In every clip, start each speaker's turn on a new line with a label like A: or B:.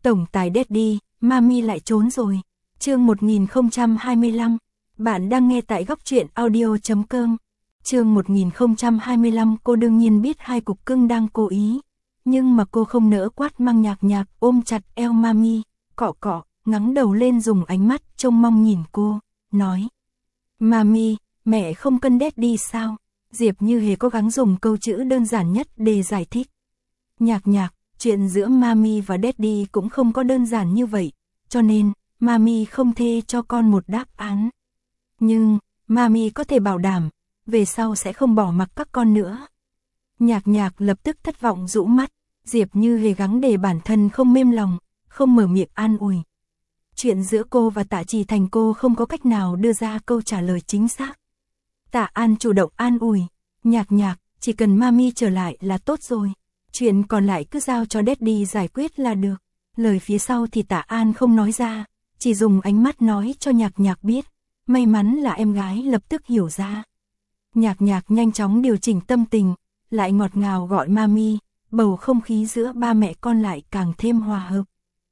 A: Tổng tài Daddy, Mami lại trốn rồi. Chương 1025. Bạn đang nghe tại góc truyện audio.com. Chương 1025. Cô đương nhiên biết hai cục cưng đang cố ý, nhưng mà cô không nỡ quát mang Nhạc Nhạc ôm chặt eo Mami, cọ cọ, ngẩng đầu lên dùng ánh mắt trông mong nhìn cô, nói: Mami, mẹ không cân Daddy sao? Diệp Như Hề cố gắng dùng câu chữ đơn giản nhất để giải thích. Nhạc Nhạc, chuyện giữa Mami và Daddy cũng không có đơn giản như vậy, cho nên Mami không thể cho con một đáp án. Nhưng Mami có thể bảo đảm, về sau sẽ không bỏ mặc các con nữa. Nhạc Nhạc lập tức thất vọng rũ mắt, Diệp Như Hề gắng để bản thân không mềm lòng, không mở miệng an ủi. Chuyện giữa cô và Tạ Trì Thành cô không có cách nào đưa ra câu trả lời chính xác. Tạ An chủ động an ủi, Nhạc Nhạc, chỉ cần Mami trở lại là tốt rồi. Chuyện còn lại cứ giao cho Daddy giải quyết là được. Lời phía sau thì Tạ An không nói ra, chỉ dùng ánh mắt nói cho Nhạc Nhạc biết. May mắn là em gái lập tức hiểu ra. Nhạc Nhạc nhanh chóng điều chỉnh tâm tình, lại ngọt ngào gọi Mami, bầu không khí giữa ba mẹ con lại càng thêm hòa hợp.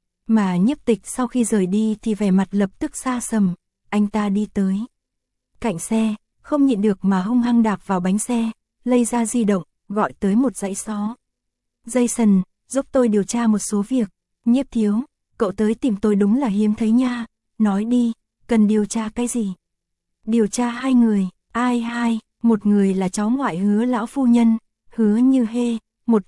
A: Mà Nhiếp Tịch sau khi rời đi thì vẻ mặt lập tức xa sầm, anh ta đi tới cạnh xe, không nhịn được mà hung hăng đạp vào bánh xe, lấy ra di động, gọi tới một dãy số. Jason, giúp tôi điều tra một số việc. Nhiếp thiếu, cậu tới tìm tôi đúng là hiếm thấy nha. Nói đi, cần điều tra cái gì? Điều tra hai người. Ai hai? Một người là cháu ngoại Hứa lão phu nhân, Hứa Như Hê, một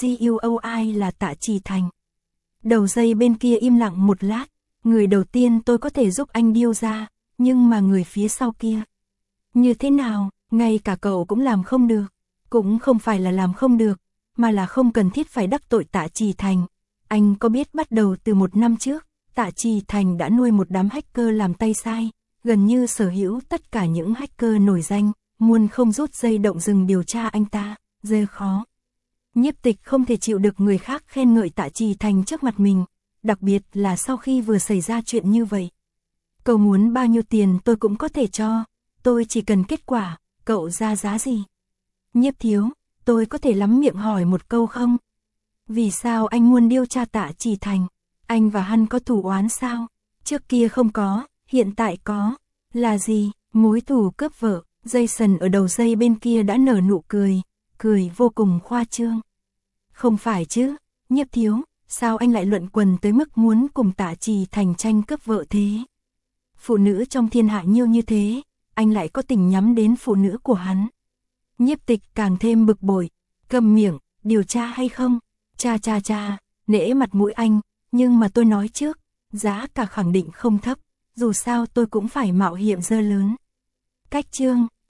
A: NGUOI là Tạ Trì Thành. Đầu dây bên kia im lặng một lát. Người đầu tiên tôi có thể giúp anh điều ra, nhưng mà người phía sau kia. Như thế nào, ngay cả cậu cũng làm không được. Cũng không phải là làm không được, mà là không cần thiết phải đắc tội Tạ Trì Thành. Anh có biết bắt đầu từ 1 năm trước, Tạ Trì Thành đã nuôi một đám hacker làm tay sai, gần như sở hữu tất cả những hacker nổi danh, muốn không rút dây động rừng điều tra anh ta, dễ khó. Nhiếp Tịch không thể chịu được người khác khen ngợi Tạ Trì Thành trước mặt mình, đặc biệt là sau khi vừa xảy ra chuyện như vậy. Cậu muốn bao nhiêu tiền tôi cũng có thể cho, tôi chỉ cần kết quả, cậu ra giá gì? Nhiếp thiếu, tôi có thể lắm miệng hỏi một câu không? Vì sao anh muốn điều tra Tạ Trì Thành? Anh và hắn có thù oán sao? Trước kia không có, hiện tại có. Là gì? Mối thù cướp vợ. Jason ở đầu dây bên kia đã nở nụ cười, cười vô cùng khoa trương. Không phải chứ, Nhiếp thiếu, sao anh lại luận quần tới mức muốn cùng Tạ Trì Thành tranh cướp vợ thế? Phụ nữ trong thiên hạ nhiều như thế, anh lại có tình nhắm đến phụ nữ của hắn. Nhiếp Tịch càng thêm bực bội, cầm miệng, điều tra hay không? Cha, nể mặt mũi anh, nhưng mà tôi nói trước, giá cả khẳng định không thấp, dù sao tôi cũng phải mạo hiểm dơ lớn. Cách chương